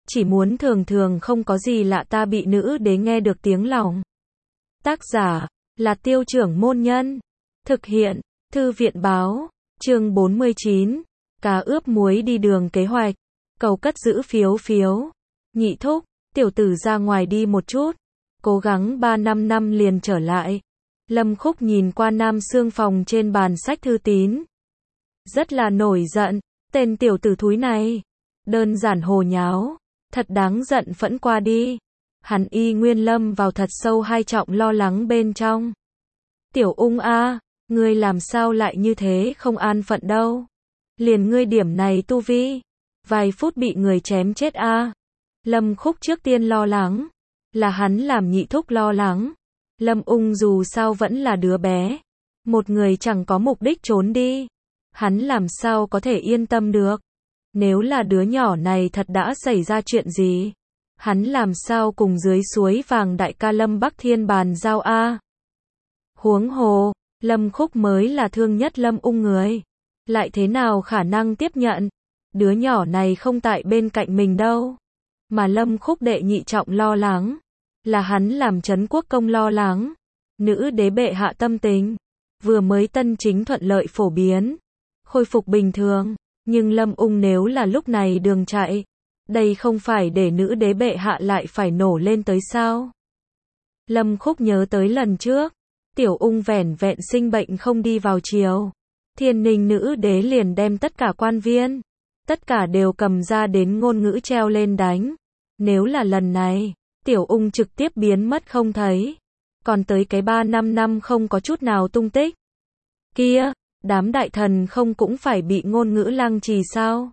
chỉ muốn thường thường không có gì lạ ta bị nữ đế nghe được tiếng lòng. Tác giả là Tiêu Trưởng Môn Nhân. Thực hiện Thư viện Báo. Chương 49. Cá ướp muối đi đường kế hoạch. Cầu cất giữ phiếu phiếu. Nhị thúc, tiểu tử ra ngoài đi một chút. Cố gắng 3-5 năm liền trở lại. Lâm Khúc nhìn qua Nam Xương phòng trên bàn sách thư tín. Rất là nổi giận. Tên tiểu tử thúi này. Đơn giản hồ nháo. Thật đáng giận phẫn qua đi. Hắn y nguyên lâm vào thật sâu hai trọng lo lắng bên trong. Tiểu Ung a, ngươi làm sao lại như thế không an phận đâu. Liền ngươi điểm này tu vi. Vài phút bị người chém chết a. Lâm Khúc trước tiên lo lắng. Là hắn làm nhị thúc lo lắng. Lâm Ung dù sao vẫn là đứa bé. Một người chẳng có mục đích trốn đi. Hắn làm sao có thể yên tâm được. Nếu là đứa nhỏ này thật đã xảy ra chuyện gì. Hắn làm sao cùng dưới suối vàng đại ca Lâm Bắc Thiên bàn giao a. Huống hồ, Lâm Khúc mới là thương nhất Lâm Ung người. Lại thế nào khả năng tiếp nhận. Đứa nhỏ này không tại bên cạnh mình đâu. Mà Lâm Khúc đệ nhị trọng lo lắng. Là hắn làm Trấn Quốc Công lo lắng. Nữ đế bệ hạ tâm tình. Vừa mới tân chính thuận lợi phổ biến. Khôi phục bình thường. Nhưng Lâm Ung nếu là lúc này đường chạy. Đây không phải để nữ đế bệ hạ lại phải nổ lên tới sao. Lâm Khúc nhớ tới lần trước. Tiểu Ung vẻn vẹn sinh bệnh không đi vào chiều. Thiên Ninh nữ đế liền đem tất cả quan viên. Tất cả đều cầm ra đến ngôn ngữ treo lên đánh. Nếu là lần này. Tiểu Ung trực tiếp biến mất không thấy. Còn tới cái 3-5 năm không có chút nào tung tích. Kia, đám đại thần không cũng phải bị ngôn ngữ lăng trì sao?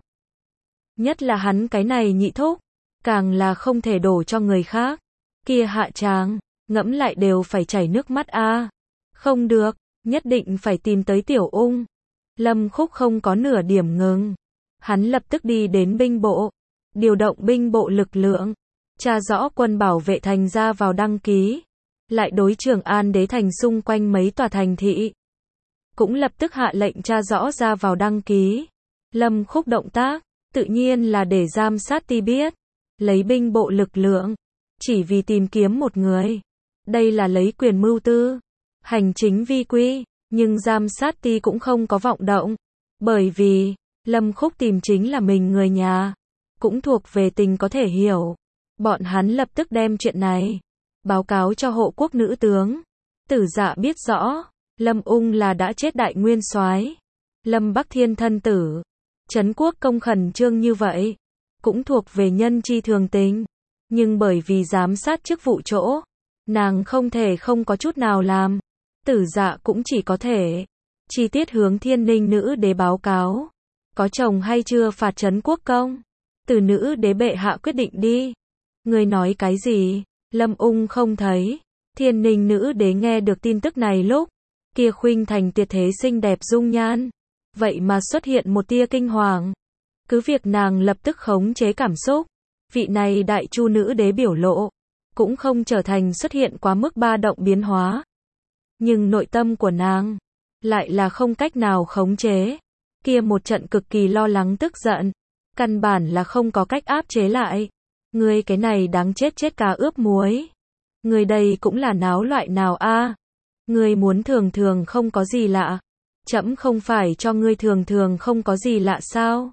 Nhất là hắn cái này nhị thúc. Càng là không thể đổ cho người khác. Kia hạ tràng, ngẫm lại đều phải chảy nước mắt a. Không được, nhất định phải tìm tới Tiểu Ung. Lâm Khúc không có nửa điểm ngừng. Hắn lập tức đi đến binh bộ. Điều động binh bộ lực lượng. Tra rõ quân bảo vệ thành ra vào đăng ký. Lại đối Trường An Đế thành xung quanh mấy tòa thành thị. Cũng lập tức hạ lệnh tra rõ ra vào đăng ký. Lâm Khúc động tác, tự nhiên là để giám sát ti biết. Lấy binh bộ lực lượng. Chỉ vì tìm kiếm một người. Đây là lấy quyền mưu tư. Hành chính vi quy. Nhưng giám sát ti cũng không có vọng động. Bởi vì, Lâm Khúc tìm chính là mình người nhà. Cũng thuộc về tình có thể hiểu. Bọn hắn lập tức đem chuyện này báo cáo cho hộ quốc nữ tướng. Tử Dạ biết rõ, Lâm Ung là đã chết đại nguyên soái. Lâm Bắc Thiên thân tử. Trấn Quốc Công khẩn trương như vậy. Cũng thuộc về nhân chi thường tình. Nhưng bởi vì giám sát chức vụ chỗ. Nàng không thể không có chút nào làm. Tử Dạ cũng chỉ có thể. Chi tiết hướng Thiên Ninh nữ đế báo cáo. Có chồng hay chưa phạt Trấn Quốc Công. Từ nữ đế bệ hạ quyết định đi. Người nói cái gì? Lâm Ung không thấy. Thiên Ninh nữ đế nghe được tin tức này lúc. Kia khuynh thành tuyệt thế xinh đẹp dung nhan. Vậy mà xuất hiện một tia kinh hoàng. Cứ việc nàng lập tức khống chế cảm xúc. Vị này đại chu nữ đế biểu lộ. Cũng không trở thành xuất hiện quá mức ba động biến hóa. Nhưng nội tâm của nàng. Lại là không cách nào khống chế. Kia một trận cực kỳ lo lắng tức giận. Căn bản là không có cách áp chế lại. Ngươi cái này đáng chết chết cá ướp muối. Ngươi đây cũng là náo loại nào a? Ngươi muốn thường thường không có gì lạ. Trẫm không phải cho ngươi thường thường không có gì lạ sao?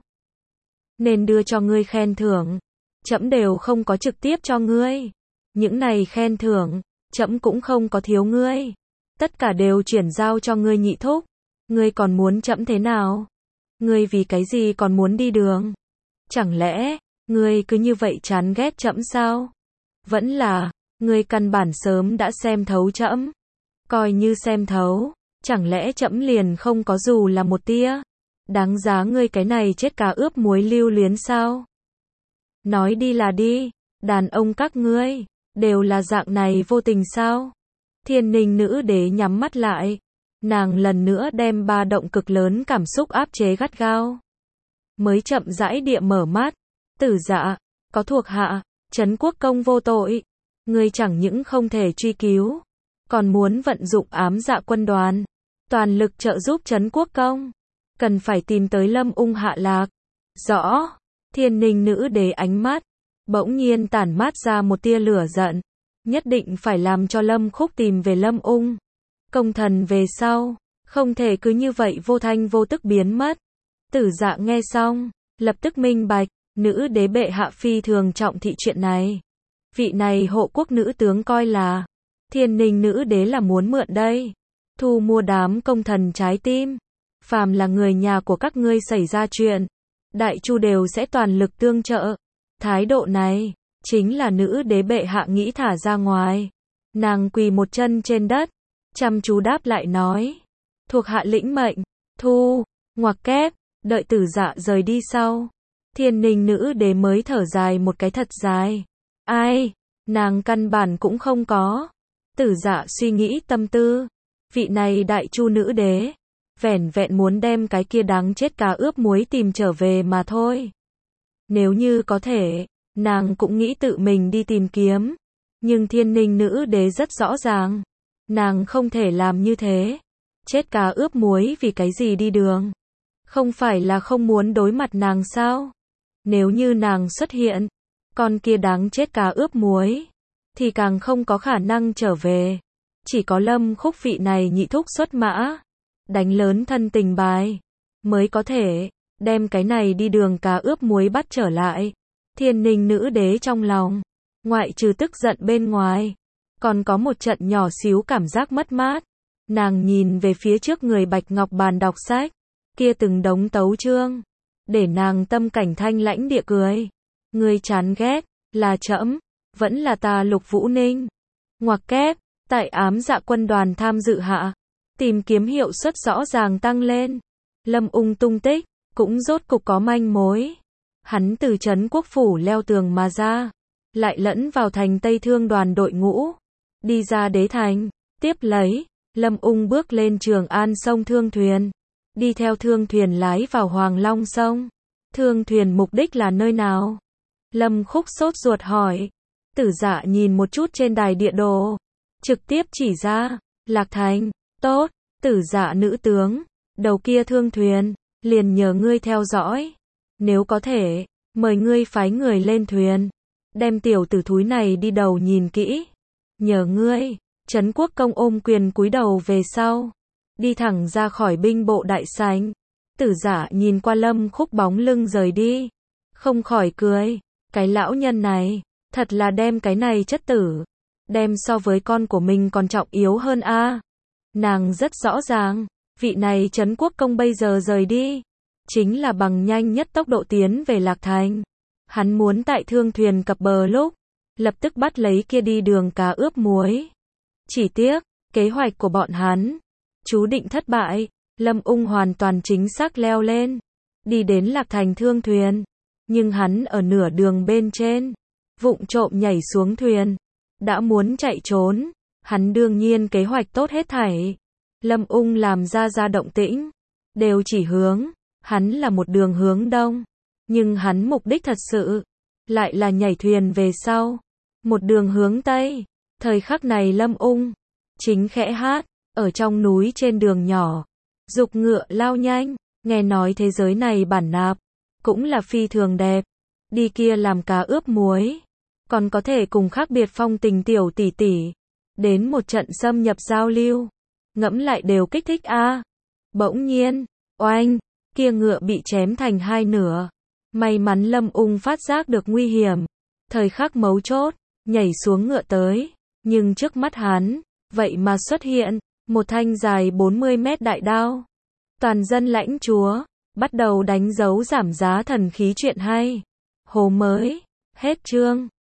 Nên đưa cho ngươi khen thưởng. Trẫm đều không có trực tiếp cho ngươi. Những này khen thưởng, trẫm cũng không có thiếu ngươi. Tất cả đều chuyển giao cho ngươi nhị thúc. Ngươi còn muốn trẫm thế nào? Ngươi vì cái gì còn muốn đi đường? Chẳng lẽ ngươi cứ như vậy chán ghét trẫm sao? Vẫn là, ngươi căn bản sớm đã xem thấu trẫm. Coi như xem thấu, chẳng lẽ trẫm liền không có dù là một tia? Đáng giá ngươi cái này chết cá ướp muối lưu luyến sao? Nói đi là đi, đàn ông các ngươi, đều là dạng này vô tình sao? Thiên Ninh nữ đế nhắm mắt lại. Nàng lần nữa đem ba động cực lớn cảm xúc áp chế gắt gao. Mới chậm rãi địa mở mắt. Tử Dạ, có thuộc hạ, Trấn Quốc Công vô tội. Ngươi chẳng những không thể truy cứu. Còn muốn vận dụng ám dạ quân đoàn. Toàn lực trợ giúp Trấn Quốc Công. Cần phải tìm tới Lâm Ung hạ lạc. Rõ. Thiên Ninh nữ đế ánh mắt. bỗng nhiên tản mát ra một tia lửa giận. Nhất định phải làm cho Lâm Khúc tìm về Lâm Ung. Công thần về sau, không thể cứ như vậy vô thanh vô tức biến mất. Tử Dạ nghe xong, lập tức minh bạch, nữ đế bệ hạ phi thường trọng thị chuyện này. Vị này hộ quốc nữ tướng coi là Thiên Ninh nữ đế là muốn mượn đây, thu mua đám công thần trái tim. Phàm là người nhà của các ngươi xảy ra chuyện, đại chu đều sẽ toàn lực tương trợ. Thái độ này, chính là nữ đế bệ hạ nghĩ thả ra ngoài. Nàng quỳ một chân trên đất, chăm chú đáp lại nói. Thuộc hạ lĩnh mệnh, thu, ngoặc kép, đợi Tử Dạ rời đi sau. Thiên Ninh nữ đế mới thở dài một cái thật dài. Ai, nàng căn bản cũng không có. Tử Dạ suy nghĩ tâm tư. Vị này đại chu nữ đế, vẻn vẹn muốn đem cái kia đáng chết cá ướp muối tìm trở về mà thôi. Nếu như có thể, nàng cũng nghĩ tự mình đi tìm kiếm. Nhưng Thiên Ninh nữ đế rất rõ ràng, nàng không thể làm như thế. Chết cá ướp muối vì cái gì đi đường? Không phải là không muốn đối mặt nàng sao? Nếu như nàng xuất hiện, con kia đáng chết cá ướp muối, thì càng không có khả năng trở về. Chỉ có Lâm Khúc vị này nhị thúc xuất mã, đánh lớn thân tình bài, mới có thể đem cái này đi đường cá ướp muối bắt trở lại. Thiên Ninh nữ đế trong lòng, ngoại trừ tức giận bên ngoài, còn có một trận nhỏ xíu cảm giác mất mát. Nàng nhìn về phía trước người Bạch Ngọc bàn đọc sách, kia từng đống tấu chương, để nàng tâm cảnh thanh lãnh địa cười. Ngươi chán ghét, là trẫm, vẫn là ta Lục Vũ Ninh. Ngoặc kép, tại ám dạ quân đoàn tham dự hạ, tìm kiếm hiệu suất rõ ràng tăng lên. Lâm Ung tung tích, cũng rốt cục có manh mối. Hắn từ trấn quốc phủ leo tường mà ra, lại lẫn vào thành Tây Thương đoàn đội ngũ, đi ra đế thành. Tiếp lấy, Lâm Ung bước lên Trường An sông thương thuyền, đi theo thương thuyền lái vào Hoàng Long sông. Thương thuyền mục đích là nơi nào? Lâm Khúc sốt ruột hỏi. Tử Dạ nhìn một chút trên đài địa đồ, trực tiếp chỉ ra, Lạc Thành. Tốt, Tử Dạ nữ tướng, đầu kia thương thuyền, liền nhờ ngươi theo dõi. Nếu có thể, mời ngươi phái người lên thuyền, đem tiểu tử thúi này đi đầu nhìn kỹ. Nhờ ngươi. Trấn Quốc Công ôm quyền cúi đầu về sau, đi thẳng ra khỏi binh bộ đại sảnh. Tử Dạ nhìn qua Lâm Khúc bóng lưng rời đi, không khỏi cười. Cái lão nhân này, thật là đem cái này chất tử, đem so với con của mình còn trọng yếu hơn a. Nàng rất rõ ràng, vị này Trấn Quốc Công bây giờ rời đi, chính là bằng nhanh nhất tốc độ tiến về Lạc Thành. Hắn muốn tại thương thuyền cập bờ lúc, lập tức bắt lấy kia đi đường cá ướp muối. Chỉ tiếc, kế hoạch của bọn hắn, chú định thất bại. Lâm Ung hoàn toàn chính xác leo lên, đi đến Lạc Thành thương thuyền. Nhưng hắn ở nửa đường bên trên, vụng trộm nhảy xuống thuyền, đã muốn chạy trốn. Hắn đương nhiên kế hoạch tốt hết thảy. Lâm Ung làm ra động tĩnh, đều chỉ hướng, hắn là một đường hướng đông. Nhưng hắn mục đích thật sự, lại là nhảy thuyền về sau, một đường hướng tây. Thời khắc này Lâm Ung, chính khẽ hát, ở trong núi trên đường nhỏ, dục ngựa lao nhanh. Nghe nói thế giới này bản nạp, cũng là phi thường đẹp. Đi kia làm cá ướp muối, còn có thể cùng khác biệt phong tình tiểu tỷ tỷ, đến một trận xâm nhập giao lưu. Ngẫm lại đều kích thích a. Bỗng nhiên, oanh, kia ngựa bị chém thành hai nửa. May mắn Lâm Ung phát giác được nguy hiểm, thời khắc mấu chốt, nhảy xuống ngựa tới. Nhưng trước mắt hắn, vậy mà xuất hiện một thanh dài 40 mét đại đao. Toàn dân lãnh chúa, bắt đầu đánh dấu giảm giá thần khí chuyện hay. Hồ mới, hết chương.